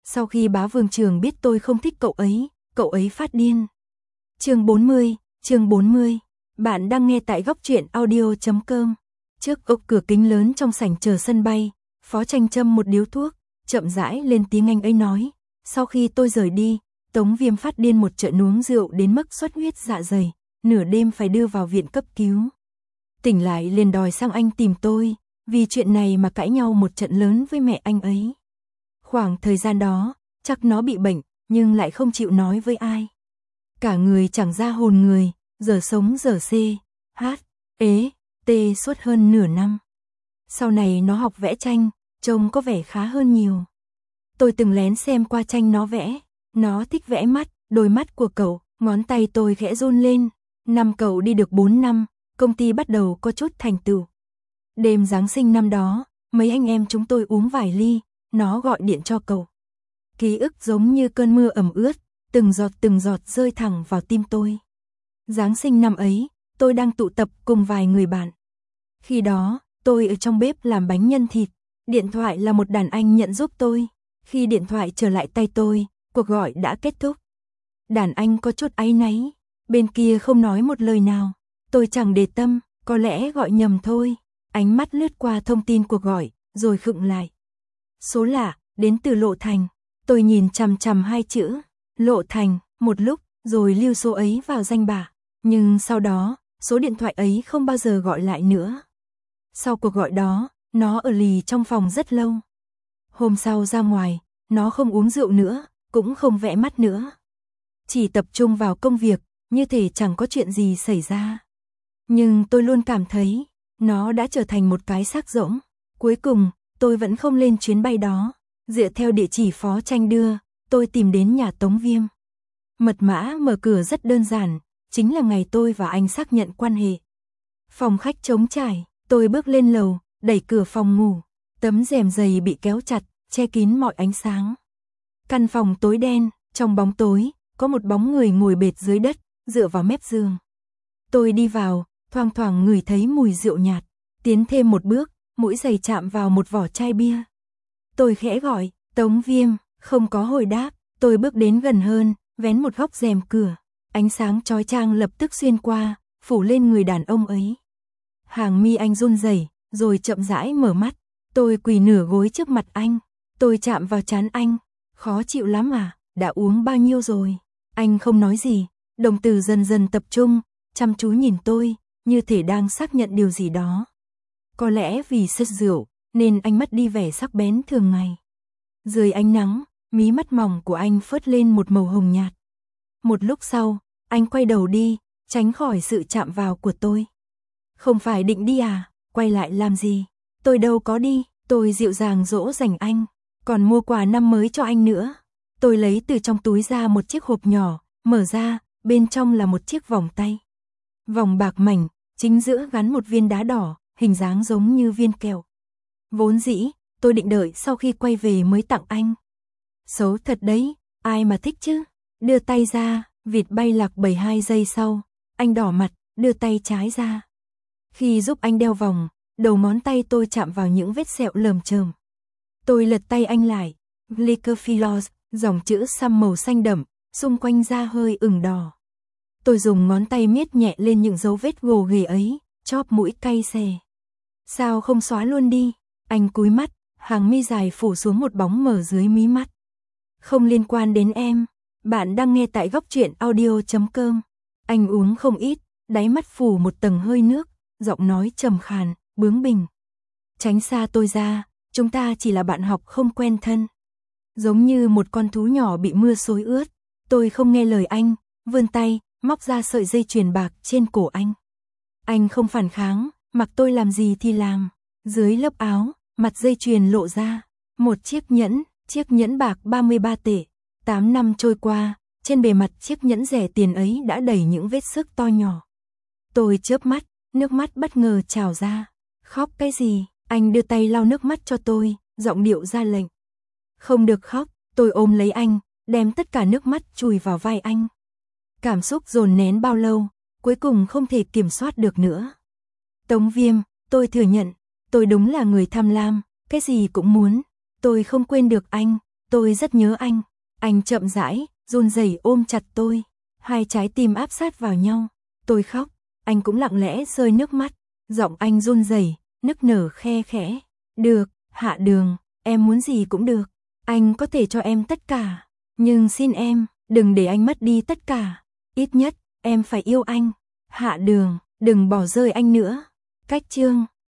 Sau khi bá Vương Trường biết tôi không thích cậu ấy phát điên. Chương 40. Bạn đang nghe tại góc truyện audio.com. Trước ốc cửa kính lớn trong sảnh chờ sân bay, Phó Tranh châm một điếu thuốc, chậm rãi lên tiếng anh ấy nói. Sau khi tôi rời đi, Tống Viêm phát điên một trận uống rượu đến mức xuất huyết dạ dày, nửa đêm phải đưa vào viện cấp cứu. Tỉnh lại liền đòi sang anh tìm tôi, vì chuyện này mà cãi nhau một trận lớn với mẹ anh ấy. Khoảng thời gian đó, chắc nó bị bệnh, nhưng lại không chịu nói với ai. Cả người chẳng ra hồn người, giờ sống giờ tê suốt hơn nửa năm. Sau này nó học vẽ tranh, trông có vẻ khá hơn nhiều. Tôi từng lén xem qua tranh nó vẽ, nó thích vẽ mắt, đôi mắt của cậu, ngón tay tôi khẽ run lên. Năm cậu đi được 4 năm, công ty bắt đầu có chút thành tựu. Đêm Giáng sinh năm đó, mấy anh em chúng tôi uống vài ly, nó gọi điện cho cậu. Ký ức giống như cơn mưa ẩm ướt, từng giọt rơi thẳng vào tim tôi. Giáng sinh năm ấy, tôi đang tụ tập cùng vài người bạn. Khi đó, tôi ở trong bếp làm bánh nhân thịt, điện thoại là một đàn anh nhận giúp tôi. Khi điện thoại trở lại tay tôi, cuộc gọi đã kết thúc. Đàn anh có chút áy náy, bên kia không nói một lời nào. Tôi chẳng để tâm, có lẽ gọi nhầm thôi. Ánh mắt lướt qua thông tin cuộc gọi, rồi khựng lại. Số lạ, đến từ Lộ Thành. Tôi nhìn chằm chằm hai chữ, Lộ Thành, một lúc, rồi lưu số ấy vào danh bạ. Nhưng sau đó, số điện thoại ấy không bao giờ gọi lại nữa. Sau cuộc gọi đó, nó ở lì trong phòng rất lâu. Hôm sau ra ngoài, nó không uống rượu nữa, cũng không vẽ mắt nữa. Chỉ tập trung vào công việc, như thể chẳng có chuyện gì xảy ra. Nhưng tôi luôn cảm thấy, nó đã trở thành một cái xác rỗng. Cuối cùng, tôi vẫn không lên chuyến bay đó. Dựa theo địa chỉ Phó Tranh đưa, tôi tìm đến nhà Tống Viêm. Mật mã mở cửa rất đơn giản, chính là ngày tôi và anh xác nhận quan hệ. Phòng khách trống trải, tôi bước lên lầu, đẩy cửa phòng ngủ. Tấm rèm dày bị kéo chặt, che kín mọi ánh sáng. Căn phòng tối đen, trong bóng tối, có một bóng người ngồi bệt dưới đất, dựa vào mép giường. Tôi đi vào, thoang thoảng ngửi thấy mùi rượu nhạt, tiến thêm một bước, mũi giày chạm vào một vỏ chai bia. Tôi khẽ gọi, Tống Viêm, không có hồi đáp, tôi bước đến gần hơn, vén một góc rèm cửa. Ánh sáng chói chang lập tức xuyên qua, phủ lên người đàn ông ấy. Hàng mi anh run rẩy, rồi chậm rãi mở mắt. Tôi quỳ nửa gối trước mặt anh. Tôi chạm vào trán anh. Khó chịu lắm à, đã uống bao nhiêu rồi? Anh không nói gì, đồng tử dần dần tập trung, chăm chú nhìn tôi, như thể đang xác nhận điều gì đó. Có lẽ vì say rượu, nên anh mất đi vẻ sắc bén thường ngày. Dưới ánh nắng, mí mắt mỏng của anh phớt lên một màu hồng nhạt. Một lúc sau, anh quay đầu đi, tránh khỏi sự chạm vào của tôi. Không phải định đi à, quay lại làm gì? Tôi đâu có đi, tôi dịu dàng dỗ dành anh, còn mua quà năm mới cho anh nữa. Tôi lấy từ trong túi ra một chiếc hộp nhỏ, mở ra, bên trong là một chiếc vòng tay. Vòng bạc mảnh, chính giữa gắn một viên đá đỏ, hình dáng giống như viên kẹo. Vốn dĩ, tôi định đợi sau khi quay về mới tặng anh. Xấu thật đấy, ai mà thích chứ? Đưa tay ra, vịt bay lạc 72 giây sau, anh đỏ mặt, đưa tay trái ra. Khi giúp anh đeo vòng, đầu ngón tay tôi chạm vào những vết sẹo lởm chởm. Tôi lật tay anh lại, Glycophylos, dòng chữ xăm màu xanh đậm, xung quanh da hơi ửng đỏ. Tôi dùng ngón tay miết nhẹ lên những dấu vết gồ ghề ấy, chóp mũi cay xè. Sao không xóa luôn đi? Anh cúi mắt, hàng mi dài phủ xuống một bóng mờ dưới mí mắt. Không liên quan đến em. Bạn đang nghe tại góc truyện audio.com. Anh uống không ít, đáy mắt phủ một tầng hơi nước, giọng nói trầm khàn, bướng bỉnh. Tránh xa tôi ra, chúng ta chỉ là bạn học không quen thân. Giống như một con thú nhỏ bị mưa xối ướt, tôi không nghe lời anh, vươn tay, móc ra sợi dây chuyền bạc trên cổ anh. Anh không phản kháng, mặc tôi làm gì thì làm. Dưới lớp áo, mặt dây chuyền lộ ra, một chiếc nhẫn bạc 33 tệ. 8 năm trôi qua, trên bề mặt chiếc nhẫn rẻ tiền ấy đã đầy những vết xước to nhỏ. Tôi chớp mắt, nước mắt bất ngờ trào ra. Khóc cái gì? Anh đưa tay lau nước mắt cho tôi, giọng điệu ra lệnh. Không được khóc, tôi ôm lấy anh, đem tất cả nước mắt chùi vào vai anh. Cảm xúc dồn nén bao lâu, cuối cùng không thể kiểm soát được nữa. Tống Viêm, tôi thừa nhận, tôi đúng là người tham lam, cái gì cũng muốn. Tôi không quên được anh, Tôi rất nhớ anh. Anh chậm rãi, run rẩy ôm chặt tôi. Hai trái tim áp sát vào nhau. Tôi khóc, anh cũng lặng lẽ rơi nước mắt. Giọng anh run rẩy, nức nở khe khẽ. Được, Hạ Đường, em muốn gì cũng được. Anh có thể cho em tất cả. Nhưng xin em, đừng để anh mất đi tất cả. Ít nhất, em phải yêu anh. Hạ Đường, đừng bỏ rơi anh nữa. Cách chương